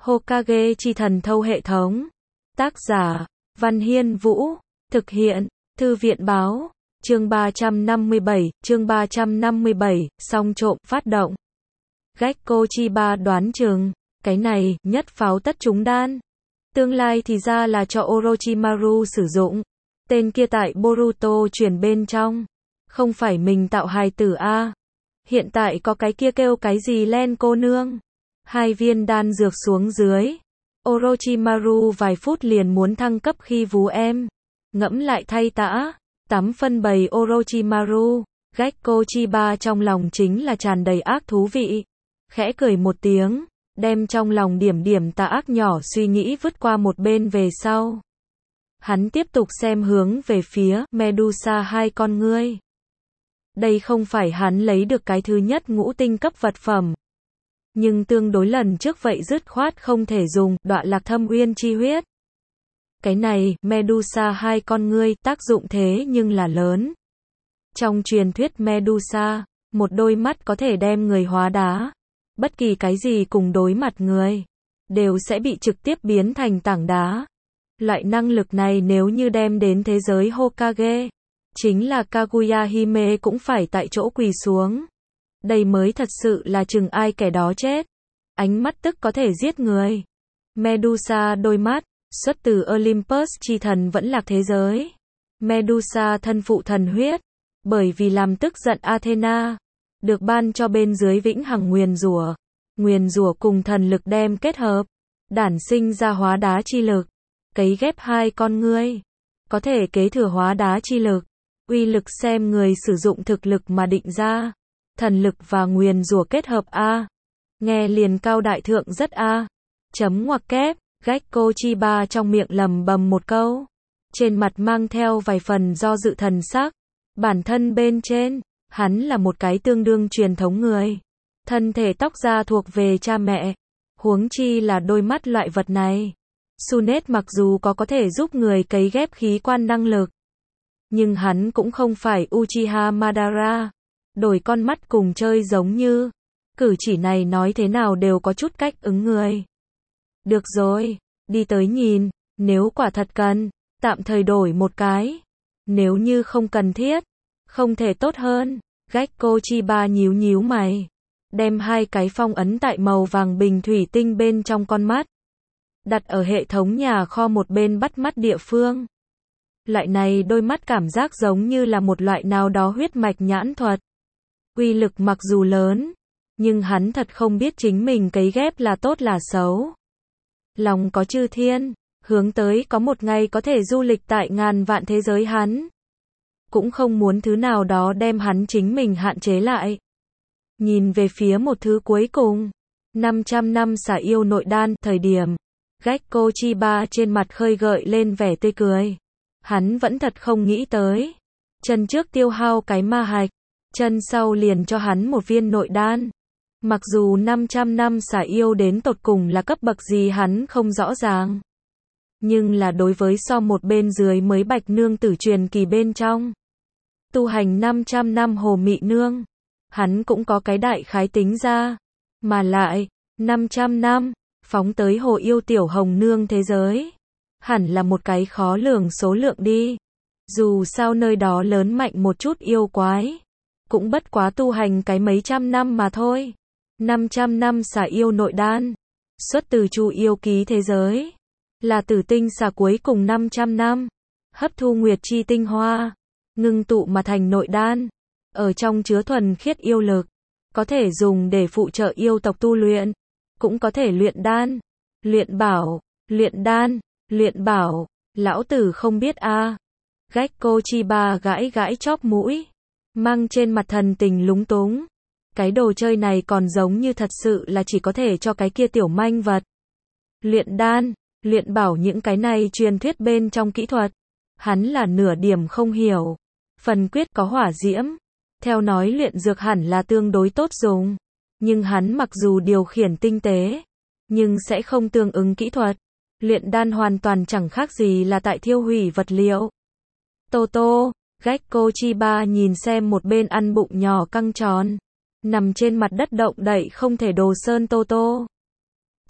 Hokage chi thần thâu hệ thống. Tác giả, Văn Hiên Vũ. Thực hiện, Thư viện báo. Chương 357, song trộm phát động. Gekko Chiba đoán chừng, cái này, nhất pháo tất trúng đan. Tương lai thì ra là cho Orochimaru sử dụng. Tên kia tại Boruto chuyển bên trong. Không phải mình tạo hài tử a. Hiện tại có cái kia kêu cái gì Len cô nương. 2 viên đan dược xuống dưới. Orochimaru vài phút liền muốn thăng cấp khi vú em. Ngẫm lại thay tã. Tắm phân bầy Orochimaru. Gekko Chiba trong lòng chính là tràn đầy ác thú vị. Khẽ cười một tiếng, đem trong lòng điểm tà ác nhỏ suy nghĩ vứt qua một bên về sau. Hắn tiếp tục xem hướng về phía Medusa hai con ngươi. Đây không phải hắn lấy được cái thứ nhất ngũ tinh cấp vật phẩm. Nhưng tương đối lần trước vậy dứt khoát không thể dùng Đọa Lạc Thâm Uyên chi huyết. Cái này, Medusa hai con ngươi, tác dụng thế nhưng là lớn. Trong truyền thuyết Medusa, một đôi mắt có thể đem người hóa đá. Bất kỳ cái gì cùng đối mặt người, đều sẽ bị trực tiếp biến thành tảng đá. Loại năng lực này nếu như đem đến thế giới Hokage, chính là Kaguya Hime cũng phải tại chỗ quỳ xuống. Đây mới thật sự là chừng ai kẻ đó chết. Ánh mắt tức có thể giết người. Medusa đôi mắt, xuất từ Olympus chi thần vẫn lạc thế giới. Medusa thân phụ thần huyết, bởi vì làm tức giận Athena, được ban cho bên dưới vĩnh hằng nguyền rủa cùng thần lực đem kết hợp, đản sinh ra hóa đá chi lực, cấy ghép hai con ngươi, có thể kế thừa hóa đá chi lực, uy lực xem người sử dụng thực lực mà định ra, thần lực và nguyền rủa kết hợp a, nghe liền cao đại thượng rất a. Chấm ngoặc kép, Gekko Chiba trong miệng lầm bầm một câu, trên mặt mang theo vài phần do dự thần sắc, bản thân bên trên. Hắn là một cái tương đương truyền thống người. Thân thể tóc da thuộc về cha mẹ. Huống chi là đôi mắt loại vật này. Sunet mặc dù có thể giúp người cấy ghép khí quan năng lực. Nhưng hắn cũng không phải Uchiha Madara. Đổi con mắt cùng chơi giống như. Cử chỉ này nói thế nào đều có chút cách ứng người. Được rồi, đi tới nhìn. Nếu quả thật cần, tạm thời đổi một cái. Nếu như không cần thiết. Không thể tốt hơn. Gekko Chiba nhíu mày. Đem 2 cái phong ấn tại màu vàng bình thủy tinh bên trong con mắt. Đặt ở hệ thống nhà kho một bên bắt mắt địa phương. Loại này đôi mắt cảm giác giống như là một loại nào đó huyết mạch nhãn thuật. Uy lực mặc dù lớn. Nhưng hắn thật không biết chính mình cấy ghép là tốt là xấu. Lòng có chư thiên. Hướng tới có một ngày có thể du lịch tại ngàn vạn thế giới hắn. Cũng không muốn thứ nào đó đem hắn chính mình hạn chế lại. Nhìn về phía một thứ cuối cùng. 500 năm xả yêu nội đan, thời điểm. Gekko Chiba trên mặt khơi gợi lên vẻ tươi cười. Hắn vẫn thật không nghĩ tới. Chân trước tiêu hao cái ma hạch. Chân sau liền cho hắn một viên nội đan. Mặc dù 500 năm xả yêu đến tột cùng là cấp bậc gì hắn không rõ ràng. Nhưng là đối với so một bên dưới mới bạch nương tử truyền kỳ bên trong. Tu hành 500 năm hồ mị nương. Hắn cũng có cái đại khái tính ra. Mà lại, 500 năm, phóng tới hồ yêu tiểu hồng nương thế giới. Hẳn là một cái khó lường số lượng đi. Dù sao nơi đó lớn mạnh một chút yêu quái. Cũng bất quá tu hành cái mấy trăm năm mà thôi. 500 năm xả yêu nội đan. Xuất từ Chu yêu ký thế giới. Là tử tinh xả cuối cùng 500 năm. Hấp thu nguyệt chi tinh hoa. Ngưng tụ mà thành nội đan. Ở trong chứa thuần khiết yêu lực. Có thể dùng để phụ trợ yêu tộc tu luyện. Cũng có thể luyện đan. Luyện bảo. Luyện đan. Luyện bảo. Lão tử không biết a. Gekko Chiba gãi chóp mũi. Mang trên mặt thần tình lúng túng. Cái đồ chơi này còn giống như thật sự là chỉ có thể cho cái kia tiểu manh vật. Luyện đan. Luyện bảo những cái này truyền thuyết bên trong kỹ thuật. Hắn là nửa điểm không hiểu. Phần quyết có hỏa diễm. Theo nói luyện dược hẳn là tương đối tốt dùng. Nhưng hắn mặc dù điều khiển tinh tế. Nhưng sẽ không tương ứng kỹ thuật. Luyện đan hoàn toàn chẳng khác gì là tại thiêu hủy vật liệu. Toto, Gekko Chiba nhìn xem một bên ăn bụng nhỏ căng tròn. Nằm trên mặt đất động đậy không thể đồ sơn Toto.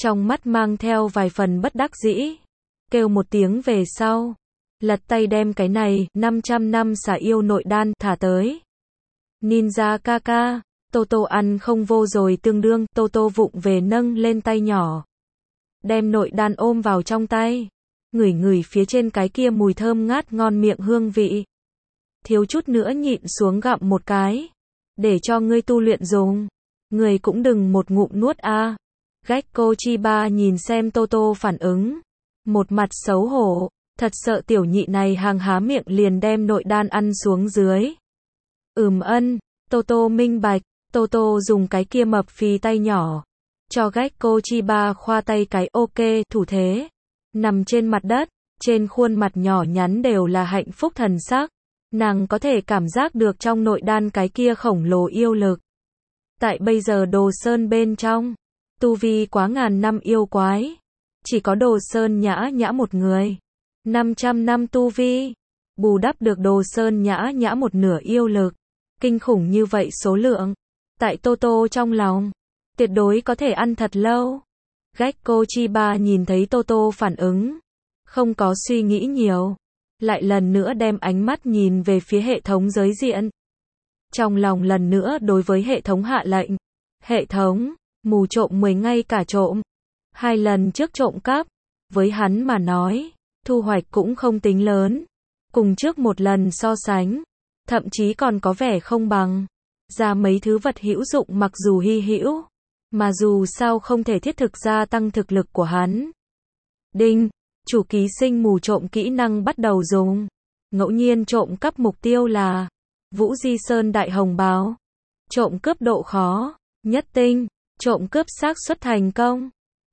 trong mắt mang theo vài phần bất đắc dĩ. Kêu một tiếng về sau, lật tay đem cái này 500 năm xà yêu nội đan thả tới. Ninja ca ca, Toto ăn không vô rồi tương đương, Toto vụng về nâng lên tay nhỏ, đem nội đan ôm vào trong tay, ngửi ngửi phía trên cái kia mùi thơm ngát ngon miệng hương vị. Thiếu chút nữa nhịn xuống gặm một cái, để cho ngươi tu luyện dùng. Người cũng đừng một ngụm nuốt a. Gekko Chiba nhìn xem Toto phản ứng, một mặt xấu hổ, thật sợ tiểu nhị này hàng há miệng liền đem nội đan ăn xuống dưới. Ân, Toto minh bạch, Toto dùng cái kia mập phì tay nhỏ, cho Gekko Chiba khoa tay cái ok thủ thế, nằm trên mặt đất, trên khuôn mặt nhỏ nhắn đều là hạnh phúc thần sắc. Nàng có thể cảm giác được trong nội đan cái kia khổng lồ yêu lực. Tại bây giờ Đồ Sơn bên trong, tu vi quá ngàn năm yêu quái, chỉ có Đồ Sơn Nhã Nhã một người. 500 năm tu vi, bù đắp được Đồ Sơn Nhã Nhã một nửa yêu lực. Kinh khủng như vậy số lượng, tại Toto trong lòng, tuyệt đối có thể ăn thật lâu. Gekko Chiba nhìn thấy Toto phản ứng, không có suy nghĩ nhiều, lại lần nữa đem ánh mắt nhìn về phía hệ thống giới diện. Trong lòng lần nữa đối với hệ thống hạ lệnh. Hệ thống, mù trộm 10 ngay cả trộm. 2 lần trước trộm cắp, với hắn mà nói, thu hoạch cũng không tính lớn. Cùng trước một lần so sánh, thậm chí còn có vẻ không bằng. Ra mấy thứ vật hữu dụng mặc dù hy hữu, mà dù sao không thể thiết thực gia tăng thực lực của hắn. Đinh, chủ ký sinh mù trộm kỹ năng bắt đầu dùng. Ngẫu nhiên trộm cắp mục tiêu là Vũ Di Sơn Đại Hồng Báo. Trộm cướp độ khó, nhất tinh. Trộm cướp xác suất thành công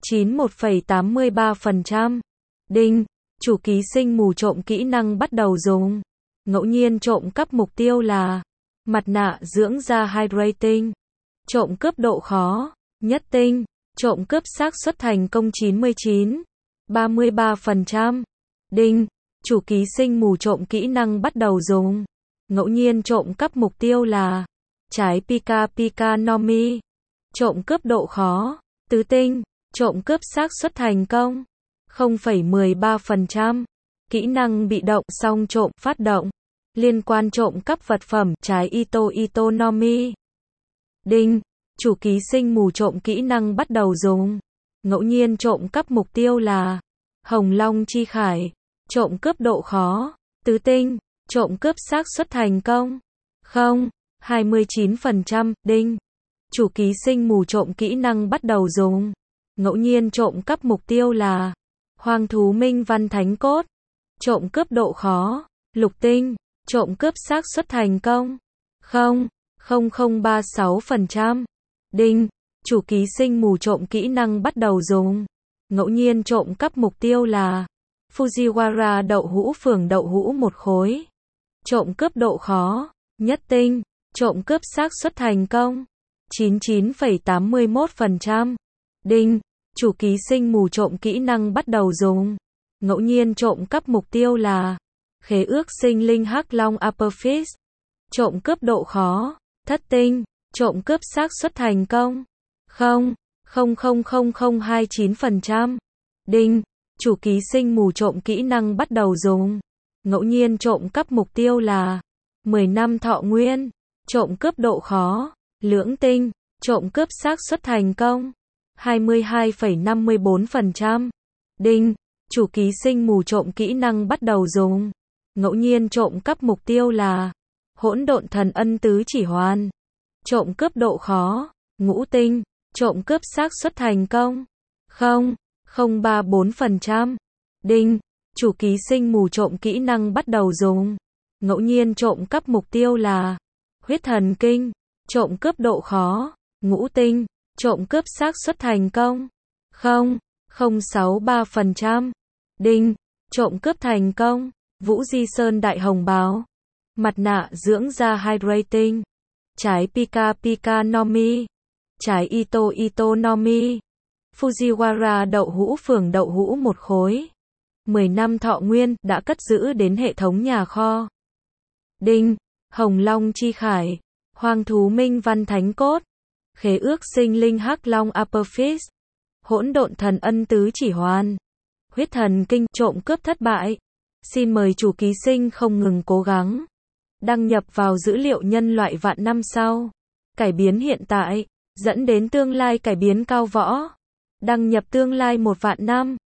91,83%. Đinh, chủ ký sinh mù trộm kỹ năng bắt đầu dùng. Ngẫu nhiên trộm cắp mục tiêu là mặt nạ dưỡng da hydrating. Trộm cướp độ khó, nhất tinh. Trộm cướp xác suất thành công 99,33%. Đinh, chủ ký sinh mù trộm kỹ năng bắt đầu dùng. Ngẫu nhiên trộm cắp mục tiêu là trái Pika Pika Nomi. Trộm cướp độ khó, tứ tinh. Trộm cướp xác suất thành công 0,13%. Kỹ năng bị động song trộm phát động. Liên quan trộm cắp vật phẩm trái Ito Ito Nomi. Đinh, chủ ký sinh mù trộm kỹ năng bắt đầu dùng. Ngẫu nhiên trộm cắp mục tiêu là Hồng Long Chi Khải. Trộm cướp độ khó, tứ tinh. Trộm cướp xác suất thành công 0,29%. Đinh, chủ ký sinh mù trộm kỹ năng bắt đầu dùng. Ngẫu nhiên trộm cắp mục tiêu là Hoang thú Minh Văn Thánh Cốt. Trộm cướp độ khó, lục tinh. Trộm cướp xác suất thành công 0,0036%. Đinh, chủ ký sinh mù trộm kỹ năng bắt đầu dùng. Ngẫu nhiên trộm cắp mục tiêu là Fujiwara đậu hũ phường đậu hũ một khối. Trộm cướp độ khó, nhất tinh. Trộm cướp xác suất thành công 99,81%. Đinh, chủ ký sinh mù trộm kỹ năng bắt đầu dùng. Ngẫu nhiên trộm cắp mục tiêu là khế ước sinh linh hắc long upper fist. Trộm cướp độ khó, thất tinh. Trộm cướp xác suất thành công 0,000029%. Đinh, chủ ký sinh mù trộm kỹ năng bắt đầu dùng. Ngẫu nhiên trộm cắp mục tiêu là 10 năm thọ nguyên. Trộm cướp độ khó, lưỡng tinh. Trộm cướp xác suất thành công 22,54%. Đinh, chủ ký sinh mù trộm kỹ năng bắt đầu dùng. Ngẫu nhiên trộm cắp mục tiêu là Hỗn Độn Thần Ân Tứ Chỉ Hoàn. Trộm cướp độ khó, ngũ tinh. Trộm cướp xác suất thành công 0,034%. Đinh, chủ ký sinh mù trộm kỹ năng bắt đầu dùng. Ngẫu nhiên trộm cắp mục tiêu là Huyết Thần Kinh. Trộm cướp độ khó, ngũ tinh. Trộm cướp xác suất thành công 0,063%. Đinh, trộm cướp thành công Vũ Di Sơn Đại Hồng Báo. Mặt nạ dưỡng da hydrating. Trái Pika Pika Nomi. Trái Ito Ito Nomi. Fujiwara đậu hũ phường đậu hũ một khối. 10 năm thọ nguyên đã cất giữ đến hệ thống nhà kho. Đinh, Hồng Long Chi Khải. Hoang thú Minh Văn Thánh Cốt. Khế ước sinh linh hắc long upper fist. Hỗn độn thần ân tứ chỉ hoàn. Huyết thần kinh, trộm cướp thất bại. Xin mời chủ ký sinh không ngừng cố gắng. Đăng nhập vào dữ liệu nhân loại vạn năm sau. Cải biến hiện tại, dẫn đến tương lai cải biến cao võ. Đăng nhập tương lai 1 vạn năm.